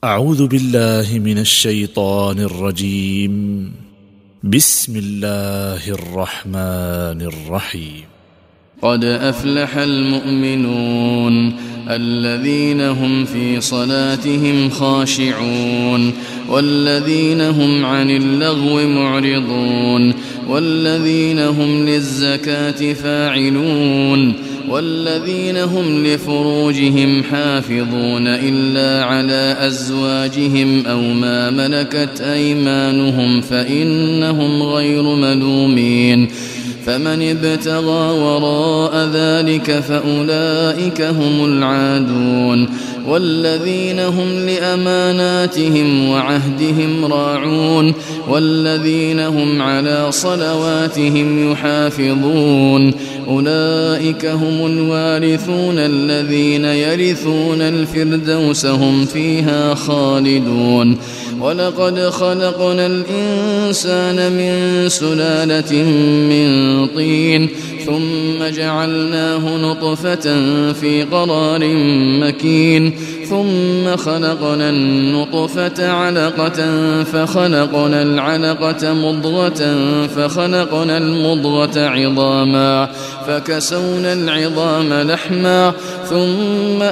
أعوذ بالله من الشيطان الرجيم. بسم الله الرحمن الرحيم. قد أفلح المؤمنون الذين هم في صلاتهم خاشعون والذين هم عن اللغو معرضون والذين هم للزكاة فاعلون والذين هم لفروجهم حافظون إلا على أزواجهم أو ما ملكت أيمانهم فإنهم غير ملومين فمن ابتغى وراء ذلك فأولئك هم العادون والذين هم لأماناتهم وعهدهم راعون والذين هم على صلواتهم يحافظون أولئك هم الوارثون الذين يرثون الفردوس هم فيها خالدون. ولقد خلقنا الإنسان من سلالة من طين ثم جعلناه نطفة في قرار مكين ثم خلقنا النطفة علقة فخلقنا العلقة مضغة فخلقنا المضغة عظاما فكسونا العظام لحما ثم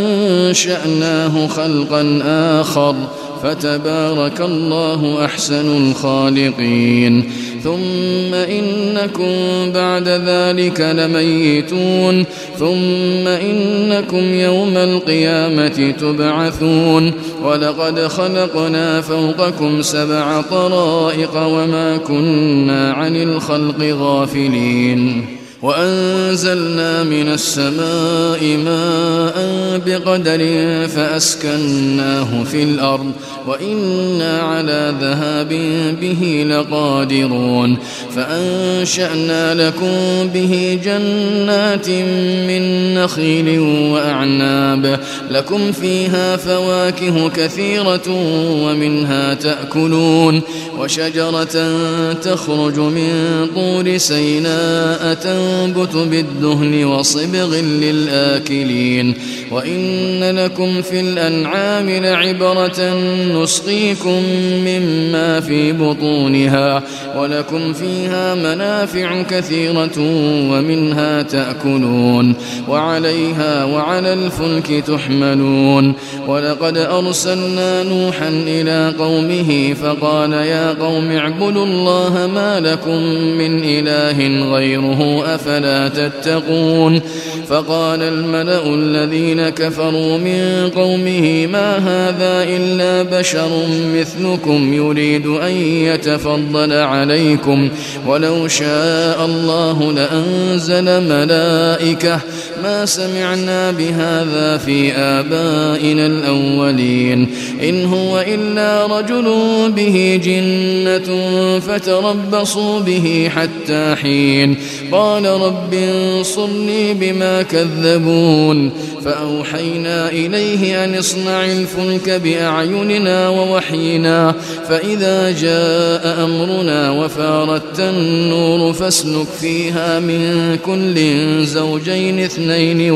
أنشأناه خلقا آخر فتبارك الله أحسن الخالقين. ثم إنكم بعد ذلك لميتون ثم إنكم يوم القيامة تبعثون. ولقد خلقنا فوقكم 7 طرائق وما كنا عن الخلق غافلين وأنزلنا من السماء ماء بقدر فأسكناه في الأرض وإنا على ذهاب به لقادرون. فأنشأنا لكم به جنات من نخيل وأعناب لكم فيها فواكه كثيرة ومنها تأكلون وشجرة تخرج من طور سيناء تنبت بالدهن وصبغ للآكلين. وإن لكم في الأنعام لعبرة نسقيكم مما في بطونها ولكم فيها منافع كثيرة ومنها تأكلون وعليها وعلى الفلك تحملون. ولقد أرسلنا نوحا إلى قومه فقال يا قوم اعبدوا الله ما لكم من إله غيره أفلا تتقون. فقال الملأ الذين كفروا من قومه ما هذا إلا بشر مثلكم يريد أن يتفضل عليكم ولو شاء الله لأنزل ملائكة ما سمعنا بهذا في آبائنا الأولين إن هو إلا رجل به جنة فتربصوا به حتى حين. قال رب انصرني بما كذبون. فأوحينا إليه أن اصنع الفلك بأعيننا ووحينا فإذا جاء أمرنا وفارت النور فاسلك فيها من كل زوجين 2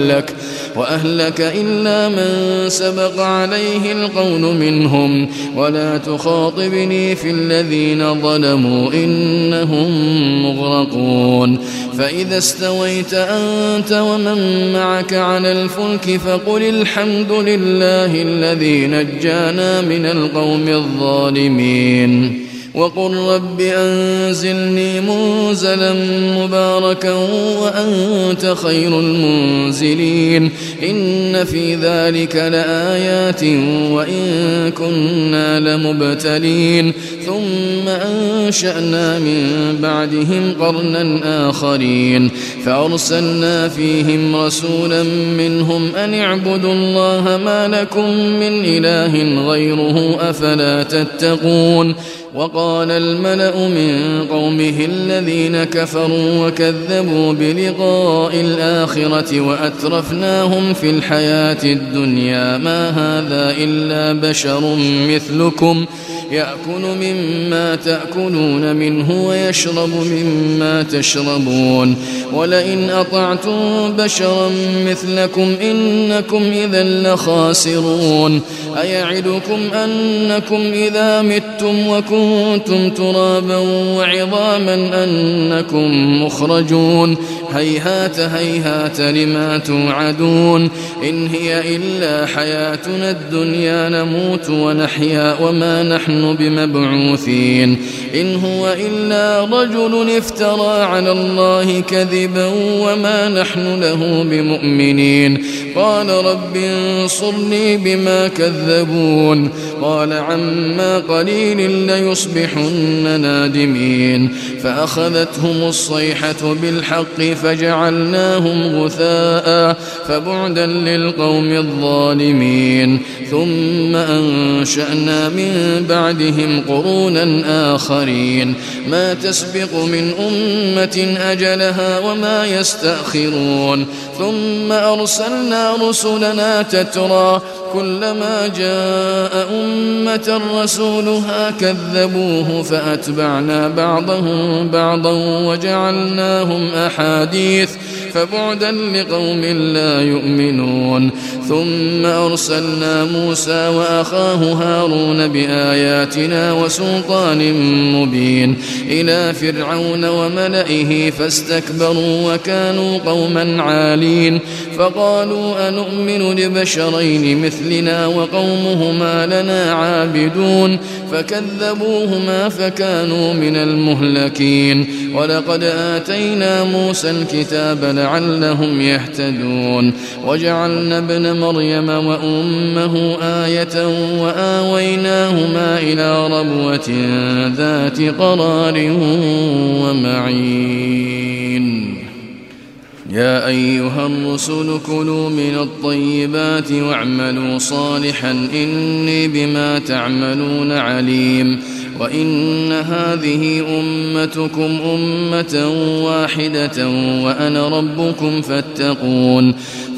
وأهلك إلا من سبق عليه القول منهم ولا تخاطبني في الذين ظلموا إنهم مغرقون. فإذا استويت أنت ومن معك على الفلك فقل الحمد لله الذي نجانا من القوم الظالمين وقل رب أنزلني منزلا مباركا وأنت خير المنزلين. إن في ذلك لآيات وإن كنا لمبتلين. ثم أنشأنا من بعدهم قرنا آخرين فأرسلنا فيهم رسولا منهم أن اعبدوا الله ما لكم من إله غيره أفلا تتقون. وقال الملأ من قومه الذين كفروا وكذبوا بلقاء الآخرة وأترفناهم في الحياة الدنيا ما هذا إلا بشر مثلكم يأكل مما تأكلون منه ويشرب مما تشربون ولئن أطعتم بشرا مثلكم إنكم إذا لخاسرون أيعدكم أنكم إذا متم وكنتم ترابا وعظاما أنكم مخرجون هيهات هيهات لما توعدون إن هي إلا حياتنا الدنيا نموت ونحيا وما نحن بمبعوثين إن هو إلا رجل افترى على الله كذبا وما نحن له بمؤمنين قال رب انصرني بما كذبون قال عما قليل ليصبحن نادمين فأخذتهم الصيحة بالحق فجعلناهم غثاء فبعدا للقوم الظالمين ثم أنشأنا من بعدهم قرونا آخرين ما تسبق من أمة أجلها وما يستأخرون ثم أرسلنا رسلنا تترى كلما جاء أمة رسولها كذبوه فأتبعنا بعضهم بعضا وجعلناهم أحاديث فبعدا لقوم لا يؤمنون ثم أرسلنا موسى وأخاه هارون بآياتنا وسلطان مبين إلى فرعون وملئه فاستكبروا وكانوا قوما عالين فقالوا أنؤمن لبشرين مثلنا وقومهما لنا عابدون فكذبوهما فكانوا من المهلكين ولقد آتينا موسى الكتاب لعلهم يهتدون وجعلنا ابن مريم وأمه آية وآويناهما إلى ربوة ذات قرار ومعين يا أيها الرسل كلوا من الطيبات واعملوا صالحا إني بما تعملون عليم وإن هذه أمتكم أمة واحدة وأنا ربكم فاتقون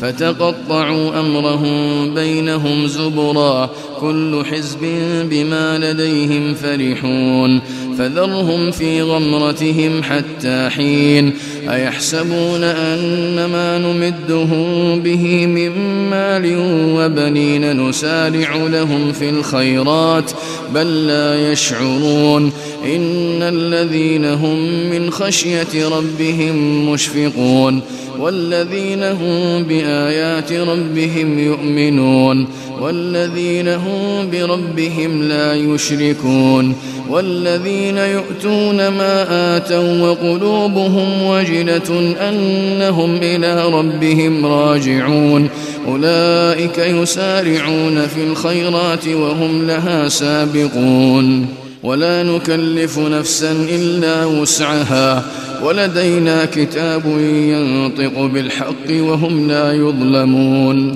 فتقطعوا أمرهم بينهم زبرا كل حزب بما لديهم فرحون فذرهم في غمرتهم حتى حين أيحسبون أن ما نمدهم به من مال وبنين نسارع لهم في الخيرات بل لا يشعرون إن الذين هم من خشية ربهم مشفقون والذين هم بآيات ربهم يؤمنون والذين هم بربهم لا يشركون والذين يؤتون ما آتوا وقلوبهم وجلة أنهم إلى ربهم راجعون أولئك يسارعون في الخيرات وهم لها سابقون ولا نكلف نفسا إلا وسعها ولدينا كتاب ينطق بالحق وهم لا يظلمون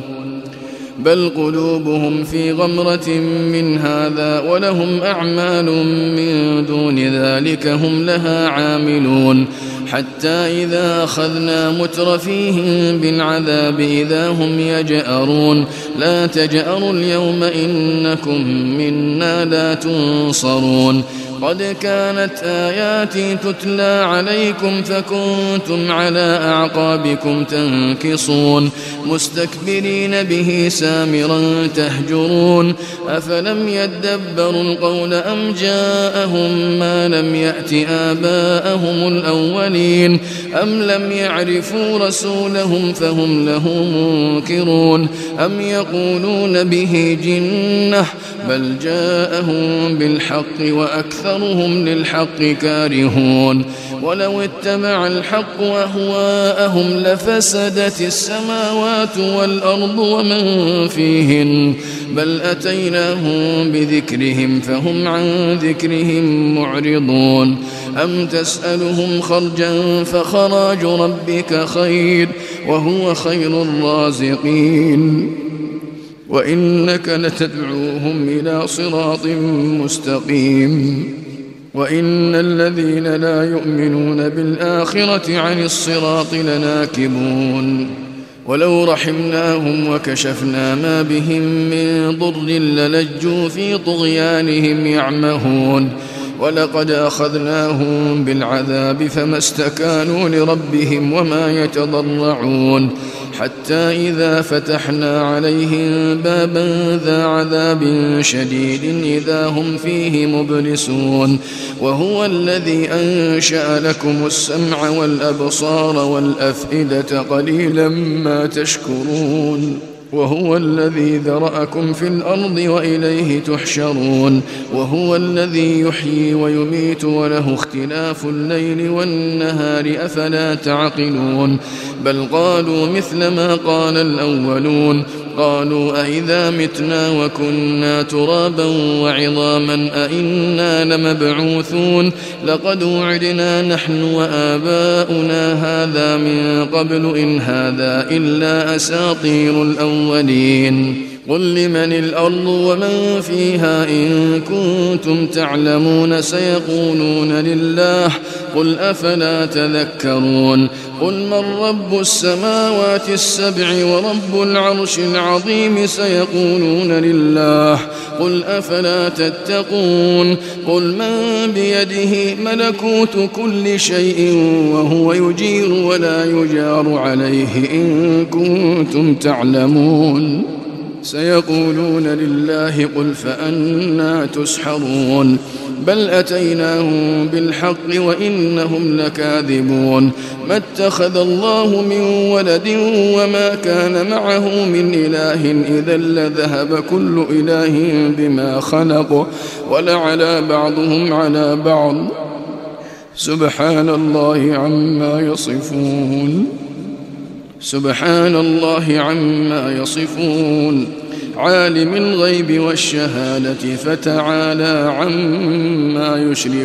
بل قلوبهم في غمرة من هذا ولهم أعمال من دون ذلك هم لها عاملون حتى إذا أخذنا مترفيهم بالعذاب إذا هم يجأرون لا تجأروا اليوم إنكم منا لا تنصرون قد كانت آياتي تتلى عليكم فكنتم على أعقابكم تنكصون مستكبرين به سامرا تهجرون أفلم يدبروا القول أم جاءهم ما لم يأت آباءهم الأولين أم لم يعرفوا رسولهم فهم له منكرون أم يقولون به جنة بل جاءهم بالحق وأكثرهم للحق كارهون ولو اتبع الحق أهواءهم لفسدت السماوات والأرض ومن فيهن بل أتيناهم بذكرهم فهم عن ذكرهم معرضون أم تسألهم خرجا فخراج ربك خير وهو خير الرازقين وإنك لتدعوهم إلى صراط مستقيم وإن الذين لا يؤمنون بالآخرة عن الصراط لناكبون ولو رحمناهم وكشفنا ما بهم من ضر للجوا في طغيانهم يعمهون ولقد أخذناهم بالعذاب فما استكانوا لربهم وما يتضرعون حتى إذا فتحنا عليهم بابا ذا عذاب شديد إذا هم فيه مبلسون وهو الذي أنشأ لكم السمع والأبصار والأفئدة قليلا ما تشكرون وهو الذي ذرأكم في الأرض وإليه تحشرون وهو الذي يحيي ويميت وله اختلاف الليل والنهار أفلا تعقلون بل قالوا مثل ما قال الأولون قالوا أئذا متنا وكنا ترابا وعظاما أئنا لمبعوثون لقد وعدنا نحن وآباؤنا هذا من قبل إن هذا إلا أساطير الأولين قل لمن الأرض ومن فيها إن كنتم تعلمون سيقولون لله قل أفلا تذكرون قل من رب السماوات السبع ورب العرش العظيم سيقولون لله قل أفلا تتقون قل من بيده ملكوت كل شيء وهو يجير ولا يجار عليه إن كنتم تعلمون سيقولون لله قل فأنى تسحرون بل أتيناهم بالحق وإنهم لكاذبون ما اتخذ الله من ولد وما كان معه من إله إذا لذهب كل إله بما خلق ولعلى بعضهم على بعض سبحان الله عما يصفون سبحان الله عما يصفون عالم الغيب والشهادة فتعالى عما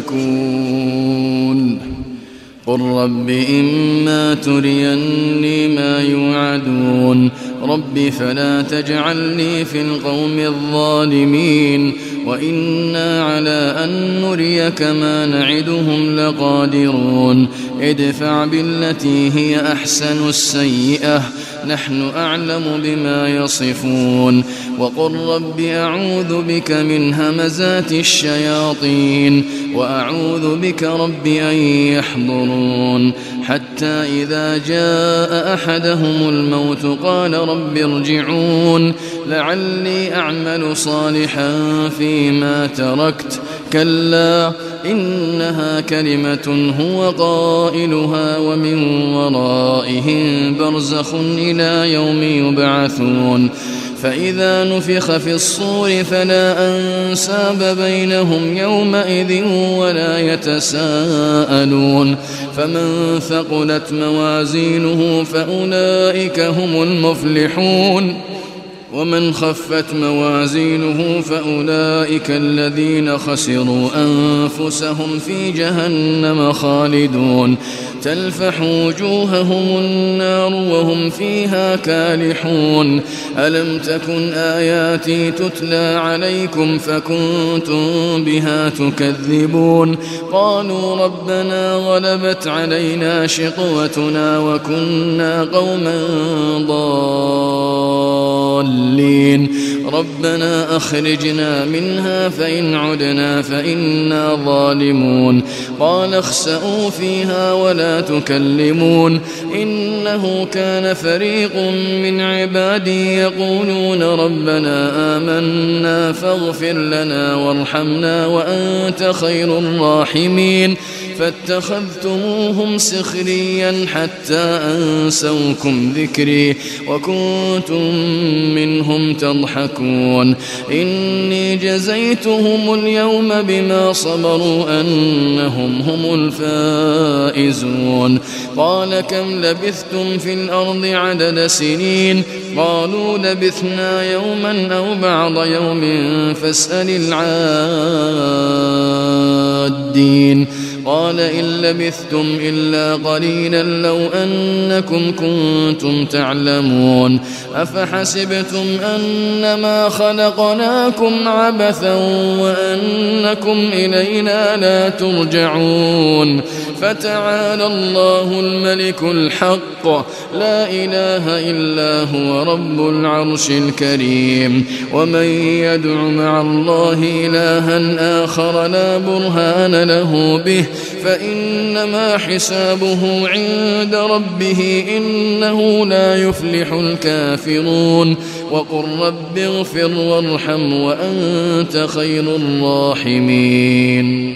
يشركون قل رب إما تريني ما يوعدون رب فلا تجعلني في القوم الظالمين وإنا على أن نريك ما نعدهم لقادرون ادفع بالتي هي أحسن السيئة نحن أعلم بما يصفون وقل رب أعوذ بك من همزات الشياطين وأعوذ بك رب أن يحضرون حتى إذا جاء أحدهم الموت قال رب ارجعون لعلي أعمل صالحا فيما تركت كلا إنها كلمة هو قائلها ومن ورائهم برزخ إلى يوم يبعثون فإذا نفخ في الصور فلا أنساب بينهم يومئذ ولا يتساءلون فمن ثقلت موازينه فأولئك هم المفلحون ومن خفت موازينه فأولئك الذين خسروا أنفسهم في جهنم خالدون تلفح وجوههم النار وهم فيها كالحون ألم تكن آياتي تتلى عليكم فكنتم بها تكذبون قالوا ربنا غلبت علينا شقوتنا وكنا قوما ضالين ربنا أخرجنا منها فإن عدنا فإنا ظالمون قال اخسئوا فيها ولا تكلمون إنه كان فريق من عبادي يقولون ربنا آمنا فاغفر لنا وارحمنا وأنت خير الراحمين فاتخذتموهم سخريا حتى أنسوكم ذكري وكنتم منهم تضحكون إني جزيتهم اليوم بما صبروا أنهم هم الفائزون قال كم لبثتم في الأرض عدد سنين قالوا لبثنا يوما أو بعض يوم فاسأل العادين قال إن لبثتم إلا قليلا لو أنكم كنتم تعلمون أفحسبتم أنما خلقناكم عبثا وأنكم إلينا لا ترجعون فتعالى الله الملك الحق لا إله إلا هو رب العرش الكريم ومن يدع مع الله إلها آخر لا برهان له به فإنما حسابه عند ربه إنه لا يفلح الكافرون وقل رب اغفر وارحم وأنت خير الراحمين